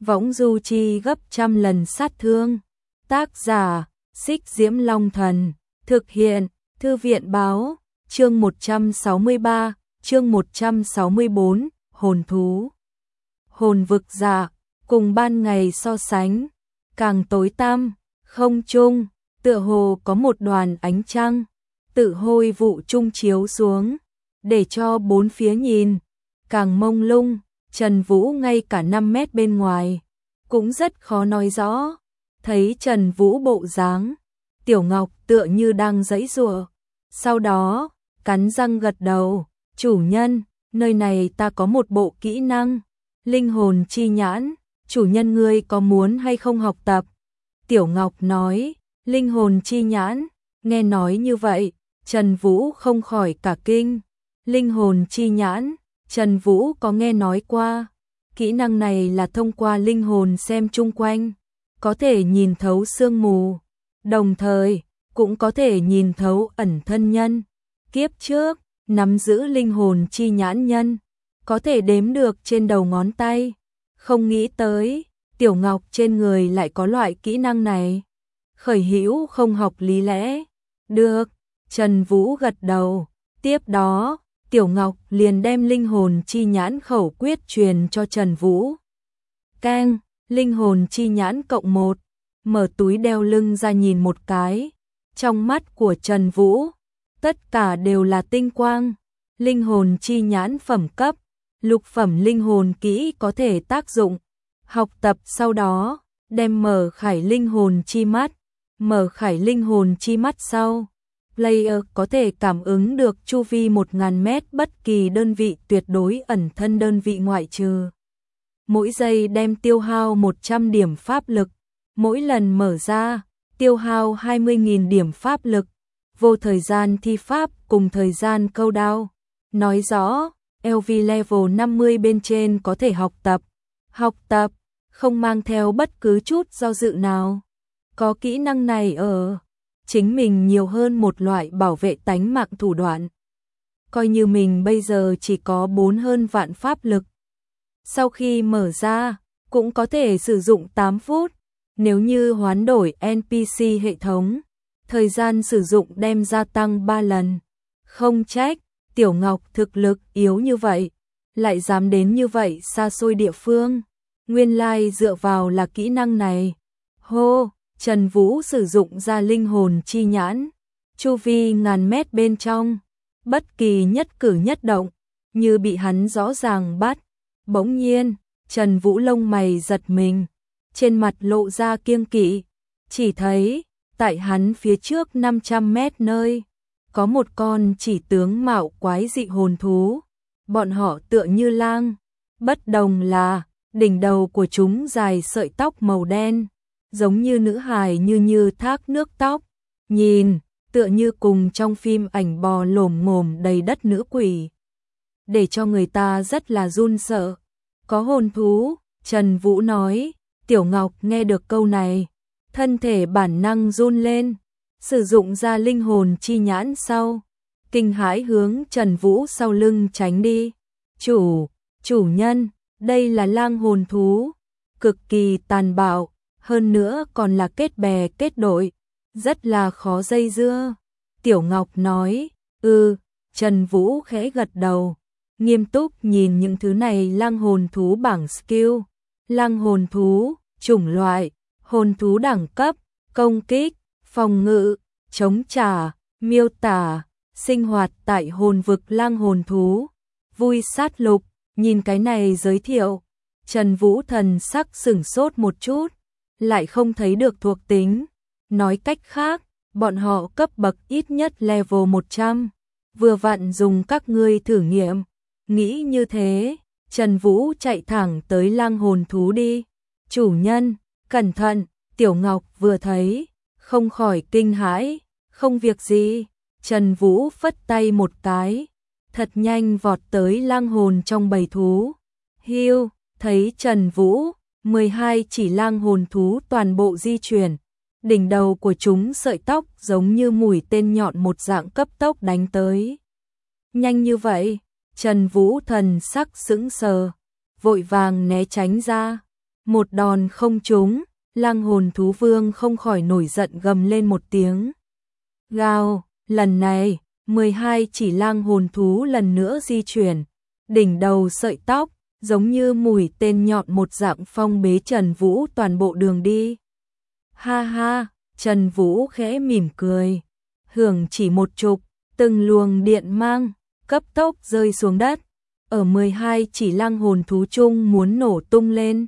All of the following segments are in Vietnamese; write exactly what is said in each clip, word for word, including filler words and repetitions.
võng du chi gấp trăm lần sát thương. Tác giả, Xích Diễm Long Thần, thực hiện, Thư viện báo, chương một trăm sáu mươi ba, chương một trăm sáu mươi bốn, hồn thú. Hồn vực dạ, cùng ban ngày so sánh, càng tối tăm, không trung, tựa hồ có một đoàn ánh trăng, tự hôi vụ trung chiếu xuống, để cho bốn phía nhìn, càng mông lung. Trần Vũ ngay cả năm mét bên ngoài, cũng rất khó nói rõ. Thấy Trần Vũ bộ dáng, Tiểu Ngọc tựa như đang giãy giụa. Sau đó, cắn răng gật đầu, chủ nhân, nơi này ta có một bộ kỹ năng, linh hồn chi nhãn, chủ nhân ngươi có muốn hay không học tập? Tiểu Ngọc nói, linh hồn chi nhãn, nghe nói như vậy, Trần Vũ không khỏi cả kinh. Linh hồn chi nhãn, Trần Vũ có nghe nói qua, kỹ năng này là thông qua linh hồn xem chung quanh, có thể nhìn thấu sương mù, đồng thời cũng có thể nhìn thấu ẩn thân nhân. Kiếp trước, nắm giữ linh hồn chi nhãn nhân, có thể đếm được trên đầu ngón tay, không nghĩ tới, Tiểu Ngọc trên người lại có loại kỹ năng này. Khởi hữu không học lý lẽ, được, Trần Vũ gật đầu, tiếp đó, Tiểu Ngọc liền đem linh hồn chi nhãn khẩu quyết truyền cho Trần Vũ. Keng, linh hồn chi nhãn cộng một, mở túi đeo lưng ra nhìn một cái, trong mắt của Trần Vũ, tất cả đều là tinh quang. Linh hồn chi nhãn phẩm cấp, lục phẩm linh hồn kỹ có thể tác dụng. Học tập sau đó, đem mở khải linh hồn chi mắt, mở khải linh hồn chi mắt sau. Player có thể cảm ứng được chu vi một nghìn mét bất kỳ đơn vị tuyệt đối ẩn thân đơn vị ngoại trừ. Mỗi giây đem tiêu hao một trăm điểm pháp lực, mỗi lần mở ra, tiêu hao hai mươi nghìn điểm pháp lực, vô thời gian thi pháp cùng thời gian câu đao. Nói rõ, lờ vê level năm mươi bên trên có thể học tập. Học tập, không mang theo bất cứ chút do dự nào. Có kỹ năng này ở chính mình nhiều hơn một loại bảo vệ tánh mạng thủ đoạn. Coi như mình bây giờ chỉ có bốn hơn vạn pháp lực. Sau khi mở ra, cũng có thể sử dụng tám phút. Nếu như hoán đổi en pê xê hệ thống, thời gian sử dụng đem gia tăng ba lần. Không trách, Tiểu Ngọc thực lực yếu như vậy, lại dám đến như vậy xa xôi địa phương. Nguyên lai dựa vào là kỹ năng này. Hô! Trần Vũ sử dụng ra linh hồn chi nhãn, chu vi ngàn mét bên trong, bất kỳ nhất cử nhất động, như bị hắn rõ ràng bắt. Bỗng nhiên, Trần Vũ lông mày giật mình, trên mặt lộ ra kiêng kỵ, chỉ thấy, tại hắn phía trước năm trăm mét nơi, có một con chỉ tướng mạo quái dị hồn thú, bọn họ tựa như lang, bất đồng là, đỉnh đầu của chúng dài sợi tóc màu đen. Giống như nữ hài như như thác nước tóc, nhìn, tựa như cùng trong phim ảnh bò lổm ngổm đầy đất nữ quỷ. Để cho người ta rất là run sợ. Có hồn thú, Trần Vũ nói, Tiểu Ngọc nghe được câu này, thân thể bản năng run lên, sử dụng ra linh hồn chi nhãn sau, kinh hãi hướng Trần Vũ sau lưng tránh đi. Chủ, chủ nhân, đây là lang hồn thú, cực kỳ tàn bạo. Hơn nữa còn là kết bè kết đội, rất là khó dây dưa. Tiểu Ngọc nói, ừ, Trần Vũ khẽ gật đầu, nghiêm túc nhìn những thứ này lang hồn thú bảng skill. Lang hồn thú, chủng loại, hồn thú đẳng cấp, công kích, phòng ngự, chống trả, miêu tả, sinh hoạt tại hồn vực lang hồn thú. Vui sát lục, nhìn cái này giới thiệu, Trần Vũ thần sắc sửng sốt một chút. Lại không thấy được thuộc tính. Nói cách khác, bọn họ cấp bậc ít nhất level một trăm, vừa vặn dùng các ngươi thử nghiệm. Nghĩ như thế, Trần Vũ chạy thẳng tới lang hồn thú đi. Chủ nhân, cẩn thận, Tiểu Ngọc vừa thấy, không khỏi kinh hãi, không việc gì. Trần Vũ phất tay một cái, thật nhanh vọt tới lang hồn trong bầy thú. Hiu, thấy Trần Vũ, mười hai chỉ lang hồn thú toàn bộ di chuyển, đỉnh đầu của chúng sợi tóc giống như mũi tên nhọn một dạng cấp tốc đánh tới. Nhanh như vậy, Trần Vũ thần sắc sững sờ, vội vàng né tránh ra. một đòn không trúng, lang hồn thú vương không khỏi nổi giận gầm lên một tiếng. Gào, lần này, mười hai chỉ lang hồn thú lần nữa di chuyển, đỉnh đầu sợi tóc, giống như mũi tên nhọn một dạng phong bế Trần Vũ toàn bộ đường đi. Ha ha, Trần Vũ khẽ mỉm cười, hưởng chỉ một chục, từng luồng điện mang, cấp tốc rơi xuống đất, ở mười hai chỉ lang hồn thú chung muốn nổ tung lên.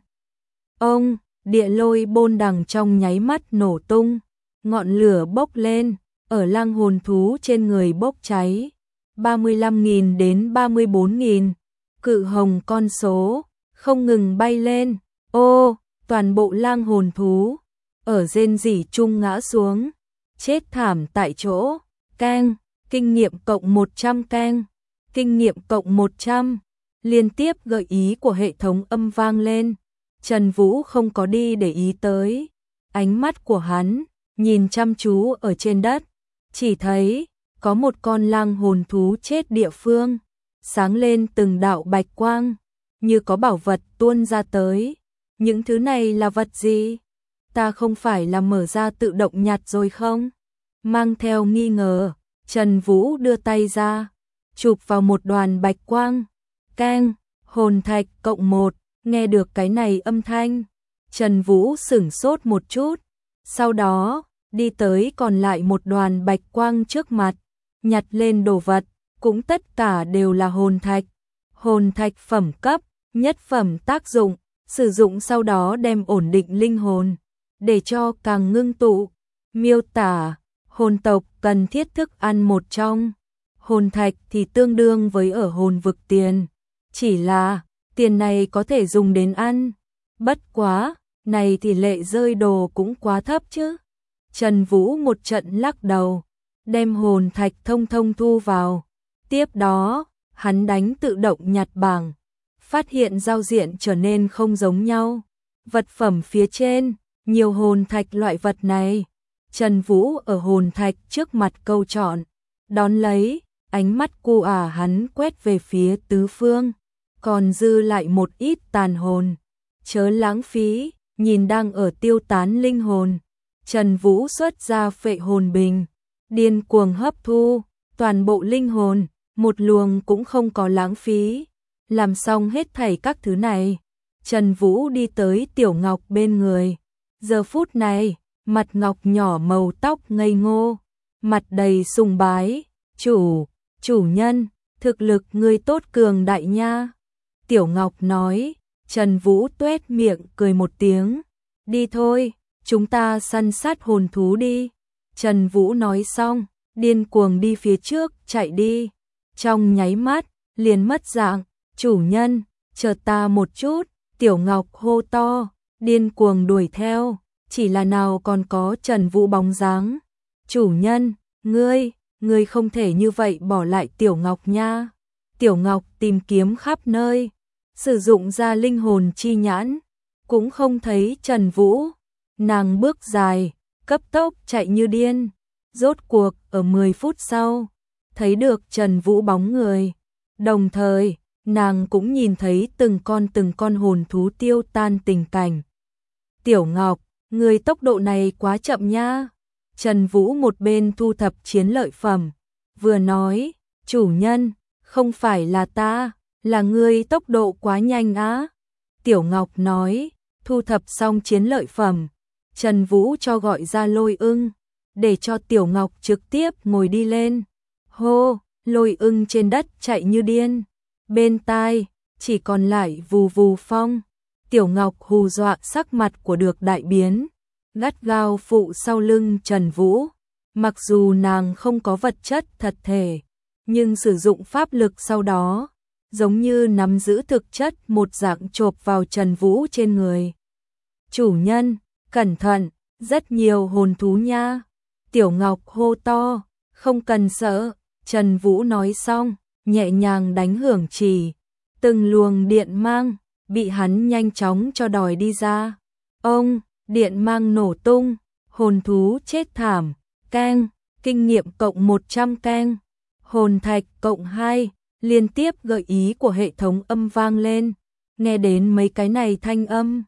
Ông, địa lôi bôn đằng trong nháy mắt nổ tung, ngọn lửa bốc lên, ở lang hồn thú trên người bốc cháy, ba mươi lăm nghìn đến ba mươi bốn nghìn, cự hồng con số, không ngừng bay lên, ô, toàn bộ lang hồn thú, ở rên rỉ chung ngã xuống, chết thảm tại chỗ, keng, kinh nghiệm cộng một trăm keng, kinh nghiệm cộng một trăm, liên tiếp gợi ý của hệ thống âm vang lên, Trần Vũ không có đi để ý tới, ánh mắt của hắn, nhìn chăm chú ở trên đất, chỉ thấy, có một con lang hồn thú chết địa phương, sáng lên từng đạo bạch quang, như có bảo vật tuôn ra tới, những thứ này là vật gì? Ta không phải là mở ra tự động nhặt rồi không? Mang theo nghi ngờ, Trần Vũ đưa tay ra, chụp vào một đoàn bạch quang, keng, hồn thạch cộng một, nghe được cái này âm thanh, Trần Vũ sửng sốt một chút, sau đó, đi tới còn lại một đoàn bạch quang trước mặt, nhặt lên đồ vật, cũng tất cả đều là hồn thạch, hồn thạch phẩm cấp, nhất phẩm tác dụng, sử dụng sau đó đem ổn định linh hồn, để cho càng ngưng tụ, miêu tả, hồn tộc cần thiết thức ăn một trong, hồn thạch thì tương đương với ở hồn vực tiền, chỉ là, tiền này có thể dùng đến ăn, bất quá, này thì lệ rơi đồ cũng quá thấp chứ. Trần Vũ một trận lắc đầu, đem hồn thạch thông thông thu vào, tiếp đó, hắn đánh tự động nhặt bảng, phát hiện giao diện trở nên không giống nhau, vật phẩm phía trên, nhiều hồn thạch loại vật này, Trần Vũ ở hồn thạch trước mặt câu chọn, đón lấy, ánh mắt cu ả hắn quét về phía tứ phương, còn dư lại một ít tàn hồn, chớ lãng phí, nhìn đang ở tiêu tán linh hồn, Trần Vũ xuất ra phệ hồn bình, điên cuồng hấp thu, toàn bộ linh hồn, một luồng cũng không có lãng phí, làm xong hết thảy các thứ này, Trần Vũ đi tới Tiểu Ngọc bên người, giờ phút này, mặt Ngọc nhỏ màu tóc ngây ngô, mặt đầy sùng bái, chủ, chủ nhân, thực lực ngươi tốt cường đại nha. Tiểu Ngọc nói, Trần Vũ tuét miệng cười một tiếng, đi thôi, chúng ta săn sát hồn thú đi. Trần Vũ nói xong, điên cuồng đi phía trước, chạy đi, trong nháy mắt, liền mất dạng, chủ nhân, chờ ta một chút, Tiểu Ngọc hô to, điên cuồng đuổi theo, chỉ là nào còn có Trần Vũ bóng dáng. Chủ nhân, ngươi, ngươi không thể như vậy bỏ lại Tiểu Ngọc nha. Tiểu Ngọc tìm kiếm khắp nơi, sử dụng ra linh hồn chi nhãn, cũng không thấy Trần Vũ. Nàng bước dài, cấp tốc chạy như điên, rốt cuộc ở mười phút sau, thấy được Trần Vũ bóng người. Đồng thời, nàng cũng nhìn thấy từng con từng con hồn thú tiêu tan tình cảnh. Tiểu Ngọc, người tốc độ này quá chậm nha. Trần Vũ một bên thu thập chiến lợi phẩm, vừa nói, chủ nhân, không phải là ta, là ngươi tốc độ quá nhanh á. Tiểu Ngọc nói, thu thập xong chiến lợi phẩm, Trần Vũ cho gọi ra Lôi Ưng, để cho Tiểu Ngọc trực tiếp ngồi đi lên. Hô, Lôi Ưng trên đất chạy như điên, bên tai chỉ còn lại vù vù phong. Tiểu Ngọc hù dọa sắc mặt của được đại biến, gắt gao phụ sau lưng Trần Vũ. Mặc dù nàng không có vật chất thật thể, nhưng sử dụng pháp lực sau đó, giống như nắm giữ thực chất một dạng chộp vào Trần Vũ trên người. Chủ nhân, cẩn thận, rất nhiều hồn thú nha. Tiểu Ngọc hô to, không cần sợ. Trần Vũ nói xong, nhẹ nhàng đánh hưởng chỉ, từng luồng điện mang bị hắn nhanh chóng cho đòi đi ra. Ông, điện mang nổ tung, hồn thú chết thảm, keng, kinh nghiệm cộng một trăm keng, hồn thạch cộng hai, liên tiếp gợi ý của hệ thống âm vang lên. Nghe đến mấy cái này thanh âm,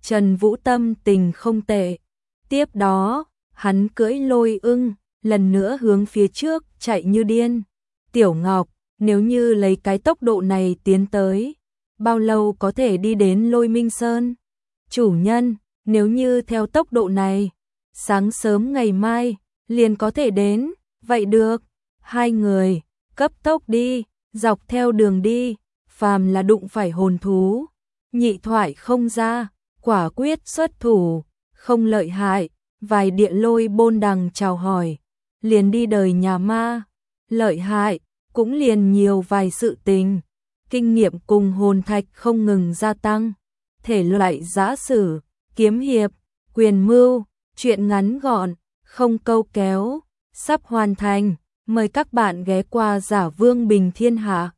Trần Vũ tâm tình không tệ. Tiếp đó, hắn cưỡi lôi ưng, lần nữa hướng phía trước chạy như điên. Tiểu Ngọc, nếu như lấy cái tốc độ này tiến tới, bao lâu có thể đi đến Lôi Minh Sơn? Chủ nhân, nếu như theo tốc độ này, sáng sớm ngày mai, liền có thể đến, vậy được. Hai người, cấp tốc đi, dọc theo đường đi, phàm là đụng phải hồn thú. Nhị thoại không ra, quả quyết xuất thủ, không lợi hại, vài địa lôi bôn đằng chào hỏi, liền đi đời nhà ma, lợi hại, cũng liền nhiều vài sự tình, kinh nghiệm cùng hồn thạch không ngừng gia tăng, thể loại giã sử, kiếm hiệp, quyền mưu, truyện ngắn gọn, không câu kéo, sắp hoàn thành, mời các bạn ghé qua Giả Vương Bình Thiên Hạ.